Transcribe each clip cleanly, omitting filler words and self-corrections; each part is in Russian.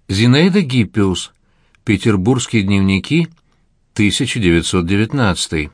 Зинаида Гиппиус. Петербургские дневники, 1919.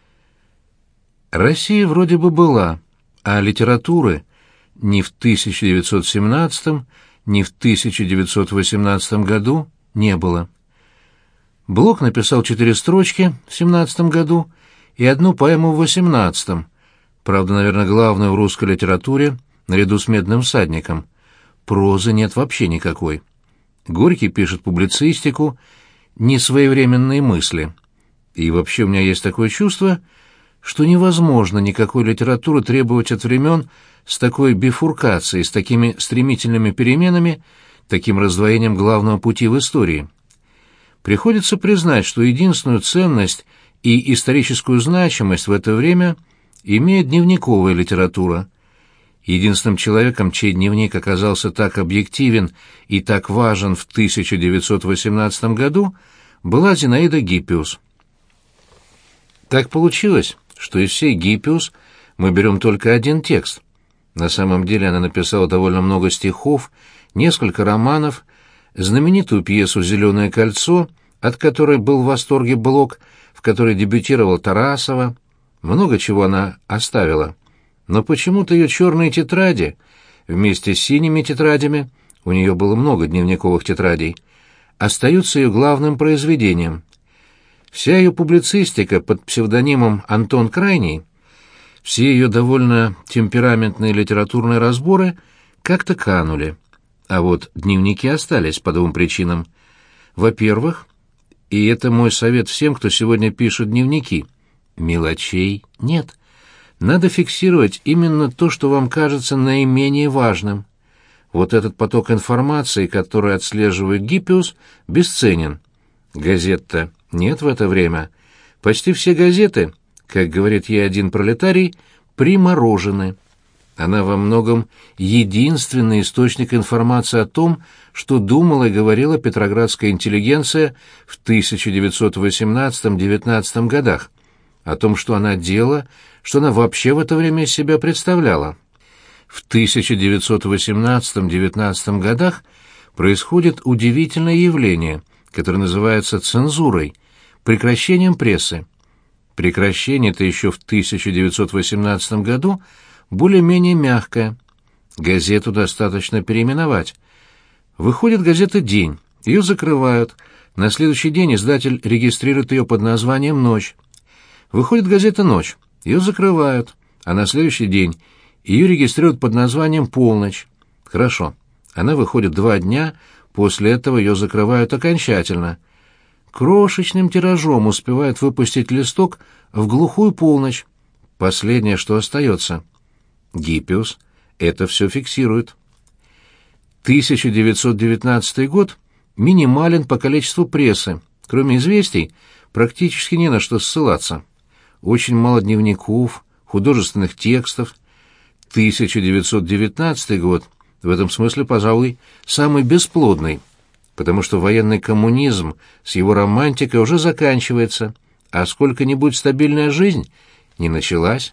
Россия вроде бы была, а литературы ни в 1917, ни в 1918 году не было. Блок написал 4 строчки в 17 году и одну поэму в 18, правда, наверное, главную в русской литературе наряду с «Медным всадником». Прозы нет вообще никакой. Горький пишет публицистику, несвоевременные мысли. И вообще у меня есть такое чувство, что невозможно никакой литературы требовать от времен с такой бифуркацией, с такими стремительными переменами, таким раздвоением главного пути в истории. Приходится признать, что единственную ценность и историческую значимость в это время имеет дневниковая литература. Единственным человеком, чей дневник оказался так объективен и так важен в 1918 году, была Зинаида Гиппиус. Так получилось, что из всей Гиппиус мы берем только один текст. На самом деле она написала довольно много стихов, несколько романов, знаменитую пьесу «Зеленое кольцо», от которой был в восторге Блок, в которой дебютировала Тарасова. Много чего она оставила. Но почему-то ее черные тетради, вместе с синими тетрадями, у нее было много дневниковых тетрадей, остаются ее главным произведением. Вся ее публицистика под псевдонимом Антон Крайний, все ее довольно темпераментные литературные разборы как-то канули. А вот дневники остались по 2 причинам. Во-первых, и это мой совет всем, кто сегодня пишет дневники, мелочей нет. Надо фиксировать именно то, что вам кажется наименее важным. Вот этот поток информации, который отслеживает Гиппиус, бесценен. Газет-то нет в это время. Почти все газеты, как говорит ей один пролетарий, приморожены. Она во многом единственный источник информации о том, что думала и говорила петроградская интеллигенция в 1918-19 годах, о том, что она делала, что она вообще в это время из себя представляла. В 1918-19 годах происходит удивительное явление, которое называется цензурой, прекращением прессы. Прекращение-то еще в 1918 году более-менее мягкое. Газету достаточно переименовать. Выходит газета «День», ее закрывают, на следующий день издатель регистрирует ее под названием «Ночь». Выходит газета «Ночь», ее закрывают, а на следующий день ее регистрируют под названием «Полночь». Хорошо, она выходит 2 дня, после этого ее закрывают окончательно. Крошечным тиражом успевают выпустить листок в глухую полночь. Последнее, что остается. Гиппиус это все фиксирует. 1919 год минимален по количеству прессы. Кроме известий, практически не на что ссылаться. Очень мало дневников, художественных текстов. 1919 год в этом смысле, пожалуй, самый бесплодный, потому что военный коммунизм с его романтикой уже заканчивается, а сколько-нибудь стабильная жизнь не началась.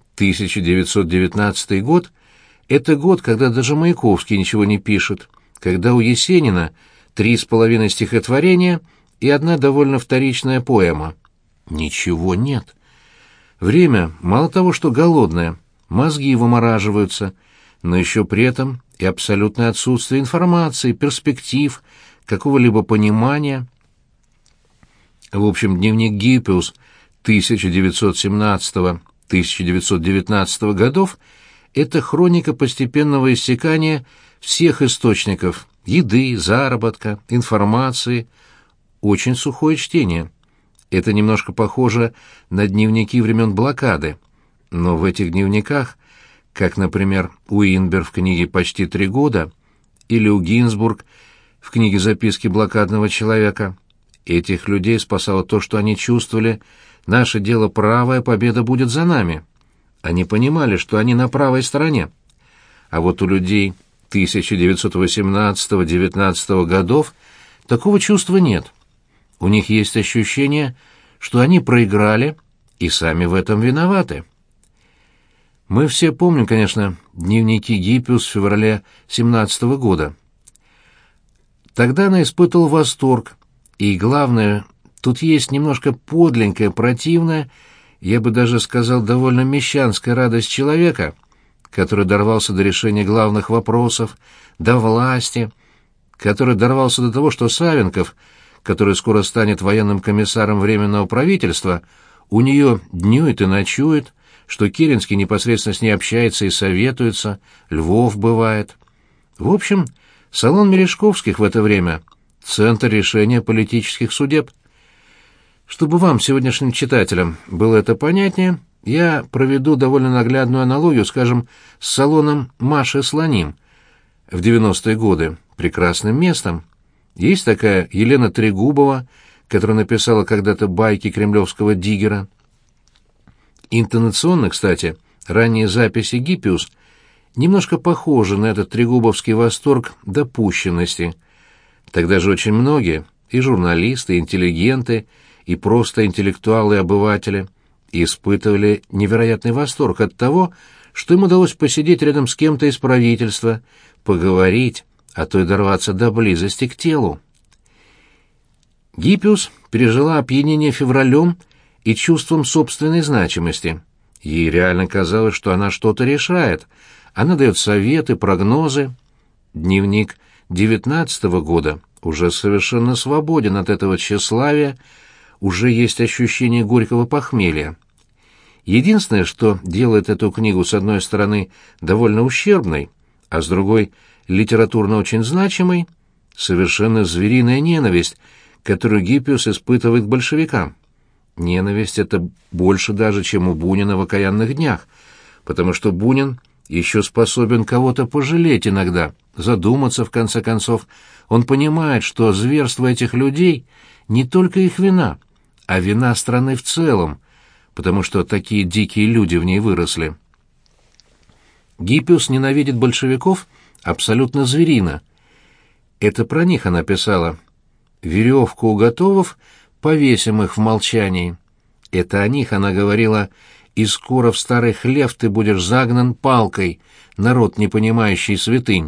1919 год — это год, когда даже Маяковский ничего не пишет, когда у Есенина 3,5 стихотворения и 1 довольно вторичная поэма. Ничего нет. Время мало того, что голодное, мозги вымораживаются, но еще при этом и абсолютное отсутствие информации, перспектив, какого-либо понимания. В общем, дневник Гиппиус 1917-1919 годов — это хроника постепенного иссякания всех источников — еды, заработка, информации. Очень сухое чтение. Это немножко похоже на дневники времен блокады, но в этих дневниках, как, например, у Инбер в книге «Почти 3 года» или у Гинзбург в книге «Записки блокадного человека», этих людей спасало то, что они чувствовали: наше дело правое, победа будет за нами. Они понимали, что они на правой стороне. А вот у людей 1918-19 годов такого чувства нет. У них есть ощущение, что они проиграли и сами в этом виноваты. Мы все помним, конечно, дневники Гиппиус в феврале 17 года. Тогда она испытывала восторг, и, главное, тут есть немножко подленькая, противная, я бы даже сказал, довольно мещанская радость человека, который дорвался до решения главных вопросов, до власти, который дорвался до того, что Савенков, который скоро станет военным комиссаром Временного правительства, у нее днюет и ночует, что Керенский непосредственно с ней общается и советуется, Львов бывает. В общем, салон Мережковских в это время — центр решения политических судеб. Чтобы вам, сегодняшним читателям, было это понятнее, я проведу довольно наглядную аналогию, скажем, с салоном Маши Слоним в 90-е годы, прекрасным местом. Есть такая Елена Трегубова, которая написала когда-то байки кремлевского диггера. Интонационно, кстати, ранние записи Гиппиус немножко похожи на этот трегубовский восторг допущенности. Тогда же очень многие, и журналисты, и интеллигенты, и просто интеллектуалы и обыватели, испытывали невероятный восторг от того, что им удалось посидеть рядом с кем-то из правительства, поговорить, а то и дорваться до близости к телу. Гиппиус пережила опьянение февралем и чувством собственной значимости. Ей реально казалось, что она что-то решает. Она дает советы, прогнозы. Дневник 19-го года уже совершенно свободен от этого тщеславия, уже есть ощущение горького похмелья. Единственное, что делает эту книгу, с одной стороны, довольно ущербной, а с другой — литературно очень значимой, совершенно звериная ненависть, которую Гиппиус испытывает к большевикам. Ненависть эта больше даже, чем у Бунина в «Окаянных днях», потому что Бунин еще способен кого-то пожалеть иногда, задуматься в конце концов. Он понимает, что зверство этих людей не только их вина, а вина страны в целом, потому что такие дикие люди в ней выросли. Гиппиус ненавидит большевиков абсолютно зверино. Это про них она писала: «Веревку уготовав, повесим их в молчании». Это о них она говорила: «И скоро в старый хлев ты будешь загнан палкой, народ, не понимающий святынь».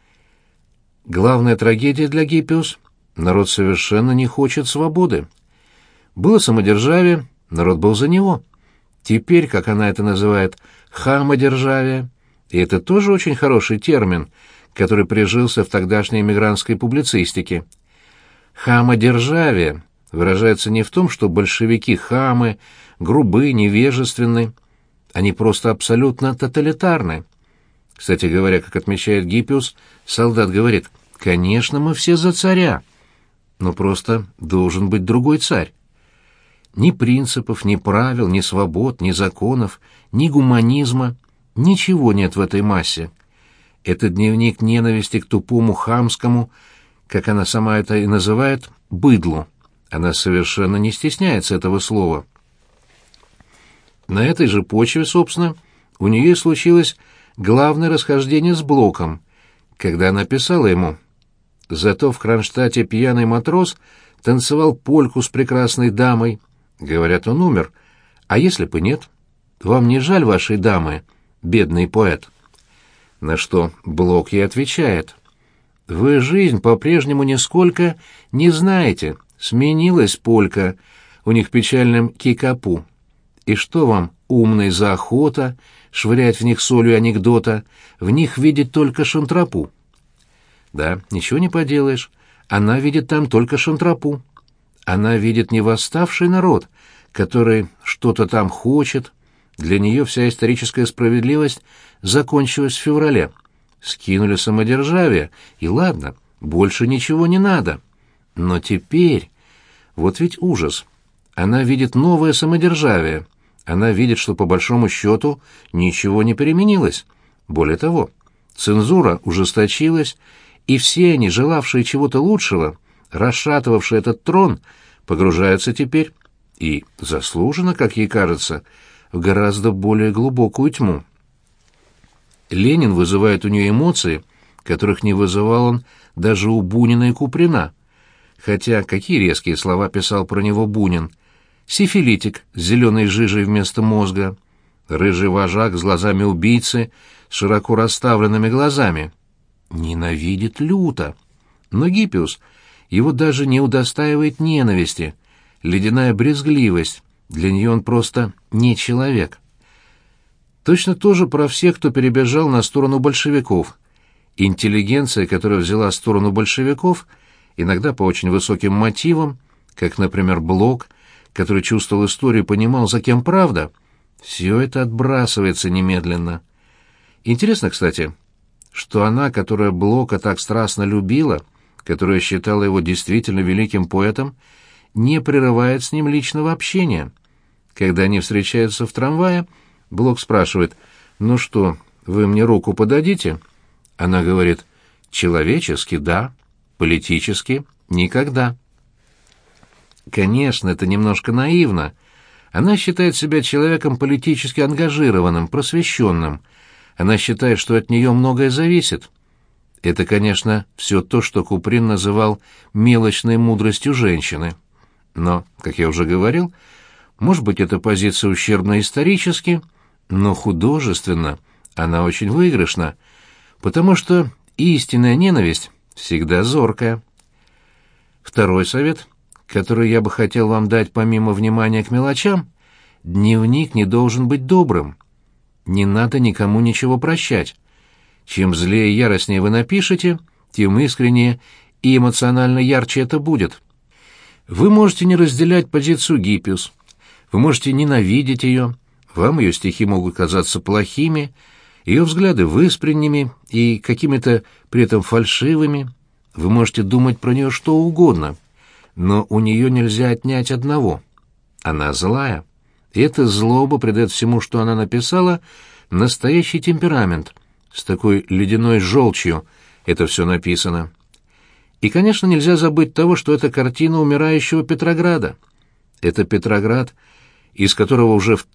Главная трагедия для Гиппиус — народ совершенно не хочет свободы. Было самодержавие, народ был за него. Теперь, как она это называет, хамодержавие, и это тоже очень хороший термин, который прижился в тогдашней эмигрантской публицистике. Хамодержавие выражается не в том, что большевики хамы, грубы, невежественны, они просто абсолютно тоталитарны. Кстати говоря, как отмечает Гиппиус, солдат говорит: «Конечно, мы все за царя, но просто должен быть другой царь». Ни принципов, ни правил, ни свобод, ни законов, ни гуманизма, ничего нет в этой массе. Это дневник ненависти к тупому, хамскому, как она сама это и называет, быдлу. Она совершенно не стесняется этого слова. На этой же почве, собственно, у нее и случилось главное расхождение с Блоком, когда она писала ему: «Зато в Кронштадте пьяный матрос танцевал польку с прекрасной дамой. Говорят, он умер. А если бы нет? Вам не жаль вашей дамы, бедный поэт?» На что Блок ей отвечает: «Вы жизнь по-прежнему нисколько не знаете. Сменилась полька у них печальным кикапу. И что вам, умный, за охота швырять в них солью анекдота, в них видеть только шантропу?» Да, ничего не поделаешь, она видит там только шантропу. Она видит не восставший народ, который что-то там хочет. Для нее вся историческая справедливость закончилась в феврале. Скинули самодержавие, и ладно, больше ничего не надо. Но теперь... Вот ведь ужас. Она видит новое самодержавие. Она видит, что по большому счету ничего не переменилось. Более того, цензура ужесточилась, и все они, желавшие чего-то лучшего, расшатывавшие этот трон, погружаются теперь, и заслуженно, как ей кажется, в гораздо более глубокую тьму. Ленин вызывает у нее эмоции, которых не вызывал он даже у Бунина и Куприна. Хотя какие резкие слова писал про него Бунин: сифилитик с зеленой жижей вместо мозга, рыжий вожак с глазами убийцы, с широко расставленными глазами. Ненавидит люто. Но Гиппиус его даже не удостаивает ненависти, ледяная брезгливость, для нее он просто не человек. Точно то же про всех, кто перебежал на сторону большевиков. Интеллигенция, которая взяла сторону большевиков, иногда по очень высоким мотивам, как, например, Блок, который чувствовал историю и понимал, за кем правда, все это отбрасывается немедленно. Интересно, кстати, что она, которая Блока так страстно любила, которая считала его действительно великим поэтом, не прерывает с ним личного общения. Когда они встречаются в трамвае, Блок спрашивает: «Ну что, вы мне руку подадите?» Она говорит: «Человечески, да, политически, никогда». Конечно, это немножко наивно. Она считает себя человеком политически ангажированным, просвещенным. Она считает, что от нее многое зависит. Это, конечно, все то, что Куприн называл «мелочной мудростью женщины». Но, как я уже говорил, может быть, эта позиция ущербна исторически, но художественно она очень выигрышна, потому что истинная ненависть всегда зоркая. Второй совет, который я бы хотел вам дать помимо внимания к мелочам: дневник не должен быть добрым. Не надо никому ничего прощать. Чем злее и яростнее вы напишете, тем искреннее и эмоционально ярче это будет. Вы можете не разделять позицию Гиппиус, вы можете ненавидеть ее, вам ее стихи могут казаться плохими, ее взгляды выспренними и какими-то при этом фальшивыми, вы можете думать про нее что угодно, но у нее нельзя отнять одного — она злая. И эта злоба придает всему, что она написала, настоящий темперамент. С такой ледяной желчью это все написано. И, конечно, нельзя забыть того, что это картина умирающего Петрограда. Это Петроград, из которого уже в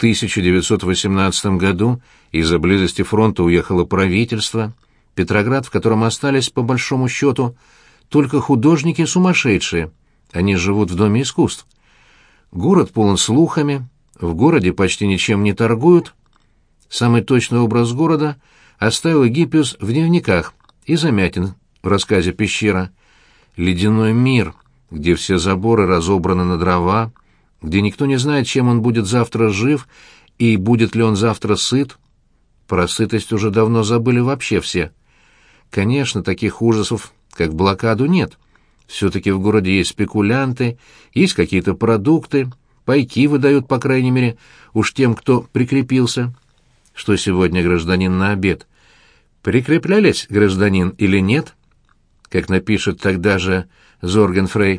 1918 году из-за близости фронта уехало правительство, Петроград, в котором остались, по большому счету, только художники сумасшедшие. Они живут в Доме искусств. Город полон слухами, в городе почти ничем не торгуют. Самый точный образ города оставил Гиппиус в дневниках и Замятин в рассказе «Пещера». Ледяной мир, где все заборы разобраны на дрова, где никто не знает, чем он будет завтра жив и будет ли он завтра сыт. Про сытость уже давно забыли вообще все. Конечно, таких ужасов, как блокаду, нет. Все-таки в городе есть спекулянты, есть какие-то продукты, пайки выдают, по крайней мере, уж тем, кто прикрепился. Что сегодня, гражданин, на обед? Прикреплялись, гражданин, или нет? Как напишет тогда же Зоргенфрей: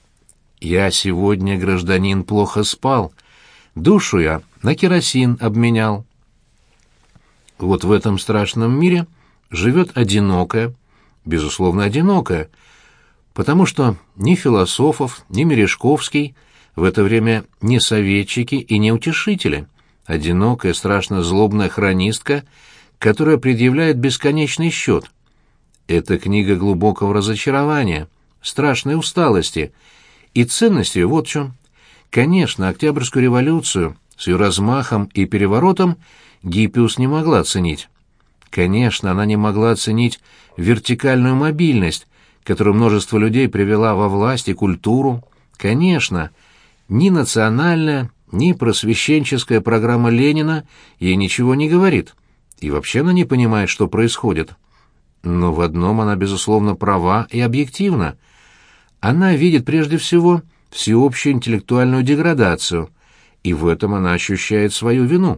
«Я сегодня, гражданин, плохо спал, душу я на керосин обменял». Вот в этом страшном мире живет одинокая, безусловно одинокая, потому что ни Философов, ни Мережковский в это время не советчики и не утешители, одинокая, страшно злобная хронистка, которая предъявляет бесконечный счет. Это книга глубокого разочарования, страшной усталости, и ценность ее вот в чем. Конечно, Октябрьскую революцию с ее размахом и переворотом Гиппиус не могла оценить. Конечно, она не могла оценить вертикальную мобильность, которую множество людей привела во власть и культуру. Конечно, ни национальная, ни просвещенческая программа Ленина ей ничего не говорит, и вообще она не понимает, что происходит. Но в одном она, безусловно, права и объективна. Она видит прежде всего всеобщую интеллектуальную деградацию, и в этом она ощущает свою вину.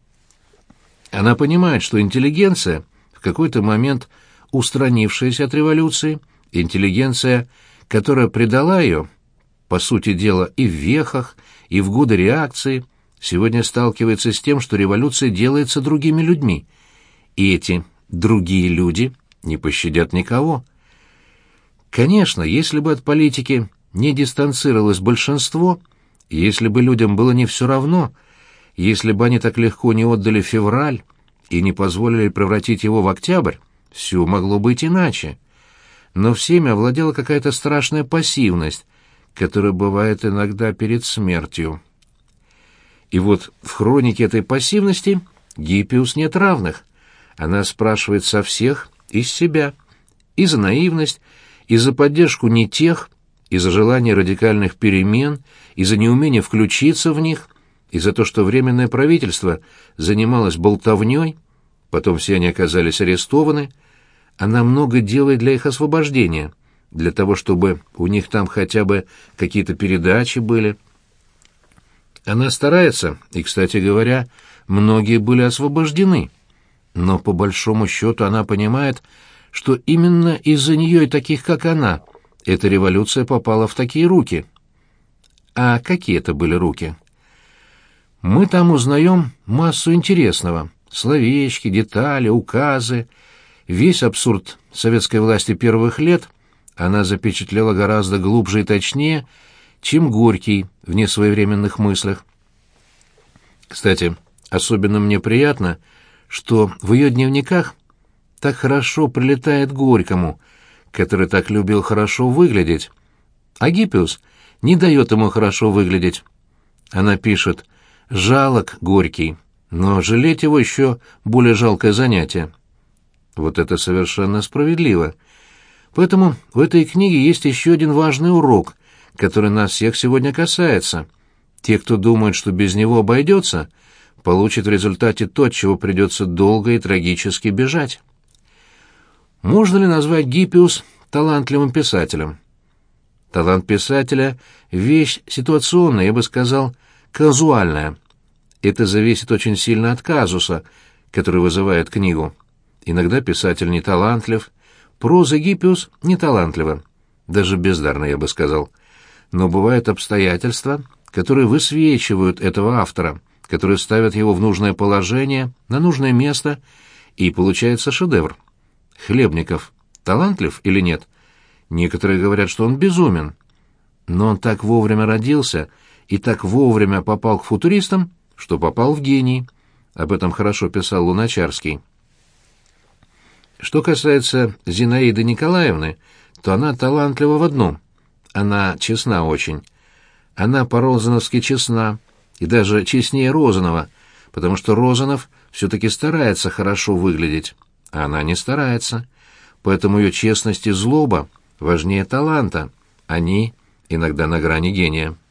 Она понимает, что интеллигенция, в какой-то момент устранившаяся от революции, интеллигенция, которая предала ее, по сути дела, и в вехах, и в годы реакции, сегодня сталкивается с тем, что революция делается другими людьми, и эти другие люди не пощадят никого. Конечно, если бы от политики не дистанцировалось большинство, если бы людям было не все равно, если бы они так легко не отдали февраль и не позволили превратить его в октябрь, все могло быть иначе. Но всеми овладела какая-то страшная пассивность, которая бывает иногда перед смертью. И вот в хронике этой пассивности Гиппиус нет равных. Она спрашивает со всех и с себя, и за наивность, и за поддержку не тех, и за желание радикальных перемен, и за неумение включиться в них, и за то, что Временное правительство занималось болтовней, потом все они оказались арестованы, она много делает для их освобождения, для того, чтобы у них там хотя бы какие-то передачи были. Она старается, и, кстати говоря, многие были освобождены, но по большому счету она понимает, что именно из-за нее и таких, как она, эта революция попала в такие руки. А какие это были руки? Мы там узнаем массу интересного. Словечки, детали, указы. Весь абсурд советской власти первых лет она запечатлела гораздо глубже и точнее, чем Горький в несвоевременных мыслях. Кстати, особенно мне приятно, что в ее дневниках так хорошо прилетает Горькому, который так любил хорошо выглядеть. А Гиппиус не дает ему хорошо выглядеть. Она пишет: «Жалок Горький, но жалеть его еще более жалкое занятие». Вот это совершенно справедливо. Поэтому в этой книге есть еще один важный урок, который нас всех сегодня касается. Те, кто думает, что без него обойдется, получат в результате то, от чего придется долго и трагически бежать. Можно ли назвать Гиппиус талантливым писателем? Талант писателя — вещь ситуационная, я бы сказал, казуальная. Это зависит очень сильно от казуса, который вызывает книгу. Иногда писатель не талантлив, проза Гиппиус не талантлива, даже бездарно, я бы сказал. Но бывают обстоятельства, которые высвечивают этого автора, которые ставят его в нужное положение, на нужное место, и получается шедевр. Хлебников талантлив или нет? Некоторые говорят, что он безумен. Но он так вовремя родился и так вовремя попал к футуристам, что попал в гений. Об этом хорошо писал Луначарский. Что касается Зинаиды Николаевны, то она талантлива в одном. Она честна очень. Она по-розановски честна, и даже честнее Розанова, потому что Розанов все-таки старается хорошо выглядеть, а она не старается. Поэтому ее честность и злоба важнее таланта. Они иногда на грани гения.